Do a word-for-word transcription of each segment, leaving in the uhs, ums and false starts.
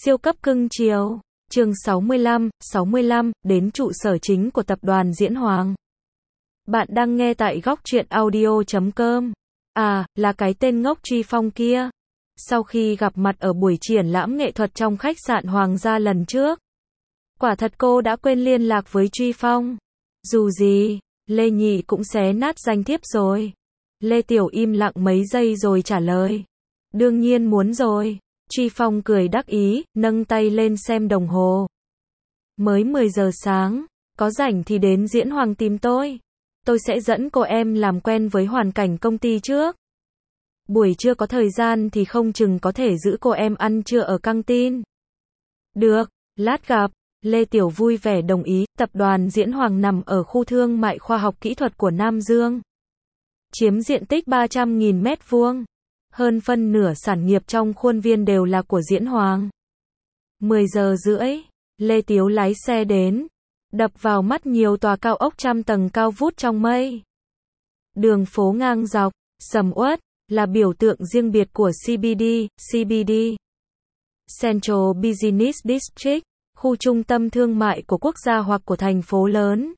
Siêu cấp cưng chiều. Chương sáu mươi lăm, sáu mươi lăm, đến trụ sở chính của tập đoàn Diễn Hoàng. Bạn đang nghe tại góc truyện audio chấm com. À, là cái tên ngốc Truy Phong kia. Sau khi gặp mặt ở buổi triển lãm nghệ thuật trong khách sạn Hoàng gia lần trước, quả thật cô đã quên liên lạc với Truy Phong. Dù gì, Lê Nhị cũng xé nát danh thiếp rồi. Lê Tiểu im lặng mấy giây rồi trả lời. Đương nhiên muốn rồi. Truy Phong cười đắc ý, nâng tay lên xem đồng hồ. Mới mười giờ sáng, có rảnh thì đến Diễn Hoàng tìm tôi. Tôi sẽ dẫn cô em làm quen với hoàn cảnh công ty trước. Buổi trưa có thời gian thì không chừng có thể giữ cô em ăn trưa ở căng tin. Được, lát gặp. Lê Tiểu vui vẻ đồng ý. Tập đoàn Diễn Hoàng nằm ở khu thương mại khoa học kỹ thuật của Nam Dương, chiếm diện tích ba trăm nghìn mét vuông. Hơn phân nửa sản nghiệp trong khuôn viên đều là của Diễn Hoàng. mười giờ rưỡi, Lê Tiếu lái xe đến. Đập vào mắt nhiều tòa cao ốc trăm tầng cao vút trong mây. Đường phố ngang dọc, sầm uất, là biểu tượng riêng biệt của xê bê đê, xê bê đê. Central Business District, khu trung tâm thương mại của quốc gia hoặc của thành phố lớn.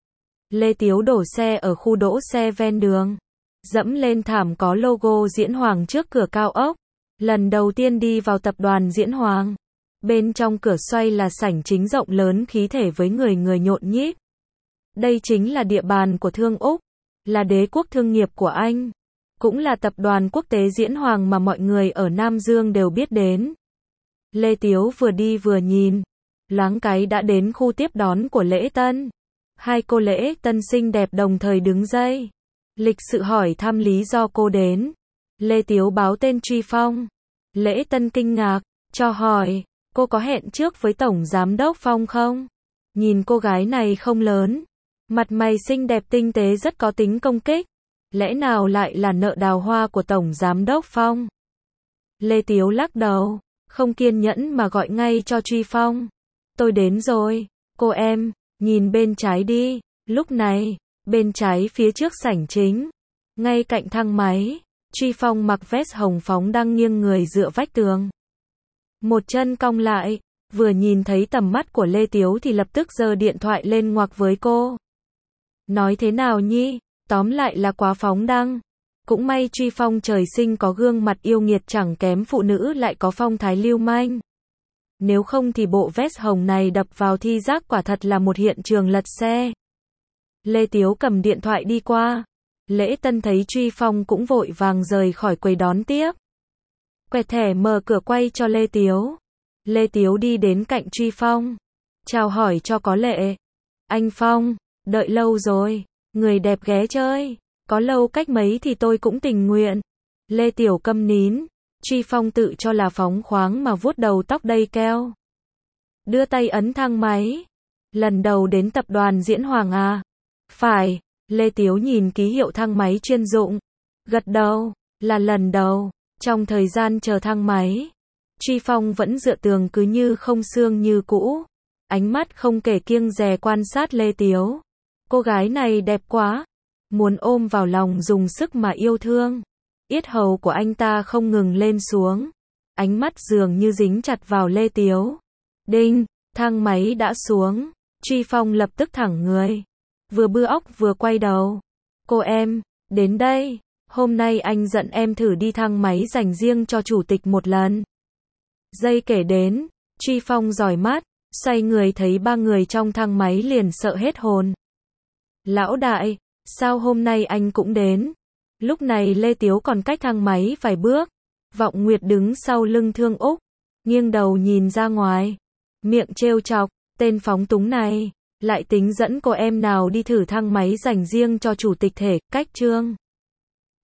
Lê Tiếu đổ xe ở khu đỗ xe ven đường. Dẫm lên thảm có logo Diễn Hoàng trước cửa cao ốc. Lần đầu tiên đi vào tập đoàn Diễn Hoàng. Bên trong cửa xoay là sảnh chính rộng lớn khí thể với người người nhộn nhịp. Đây chính là địa bàn của Thương Úc, là đế quốc thương nghiệp của Anh, cũng là tập đoàn quốc tế Diễn Hoàng mà mọi người ở Nam Dương đều biết đến. Lê Tiếu vừa đi vừa nhìn, loáng cái đã đến khu tiếp đón của lễ tân. Hai cô lễ tân xinh đẹp đồng thời đứng dây, lịch sự hỏi thăm lý do cô đến. Lê Tiếu báo tên Truy Phong. Lễ tân kinh ngạc, cho hỏi, cô có hẹn trước với Tổng Giám đốc Phong không? Nhìn cô gái này không lớn, mặt mày xinh đẹp tinh tế rất có tính công kích. Lẽ nào lại là nợ đào hoa của Tổng Giám đốc Phong? Lê Tiếu lắc đầu, không kiên nhẫn mà gọi ngay cho Truy Phong. Tôi đến rồi, cô em, nhìn bên trái đi. Lúc này, bên trái phía trước sảnh chính, ngay cạnh thang máy, Truy Phong mặc vest hồng phóng đang nghiêng người dựa vách tường. Một chân cong lại, vừa nhìn thấy tầm mắt của Lê Tiếu thì lập tức giơ điện thoại lên ngoặc với cô. Nói thế nào nhi, tóm lại là quá phóng đăng. Cũng may Truy Phong trời sinh có gương mặt yêu nghiệt chẳng kém phụ nữ lại có phong thái lưu manh. Nếu không thì bộ vest hồng này đập vào thi giác quả thật là một hiện trường lật xe. Lê Tiếu cầm điện thoại đi qua. Lễ tân thấy Truy Phong cũng vội vàng rời khỏi quầy đón tiếp. Quẹt thẻ mở cửa quay cho Lê Tiếu. Lê Tiếu đi đến cạnh Truy Phong, chào hỏi cho có lệ. Anh Phong, đợi lâu rồi, người đẹp ghé chơi, có lâu cách mấy thì tôi cũng tình nguyện. Lê Tiểu câm nín. Truy Phong tự cho là phóng khoáng mà vuốt đầu tóc đầy keo. Đưa tay ấn thang máy. Lần đầu đến tập đoàn Diễn Hoàng à? Phải. Lê Tiếu nhìn ký hiệu thang máy chuyên dụng, gật đầu, là lần đầu. Trong thời gian chờ thang máy, Truy Phong vẫn dựa tường cứ như không xương như cũ. Ánh mắt không kể kiêng dè quan sát Lê Tiếu. Cô gái này đẹp quá, muốn ôm vào lòng dùng sức mà yêu thương. Yết hầu của anh ta không ngừng lên xuống, ánh mắt dường như dính chặt vào Lê Tiếu. Đinh, thang máy đã xuống. Truy Phong lập tức thẳng người, vừa bưa óc vừa quay đầu. Cô em, đến đây, hôm nay anh dẫn em thử đi thang máy dành riêng cho chủ tịch một lần. Giây kể đến, Truy Phong dõi mắt, xoay người thấy ba người trong thang máy liền sợ hết hồn. Lão đại, sao hôm nay anh cũng đến? Lúc này Lê Tiếu còn cách thang máy vài bước. Vọng Nguyệt đứng sau lưng Thương Úc, nghiêng đầu nhìn ra ngoài, miệng trêu chọc, tên phóng túng này, lại tính dẫn cô em nào đi thử thang máy dành riêng cho chủ tịch thể, cách trương.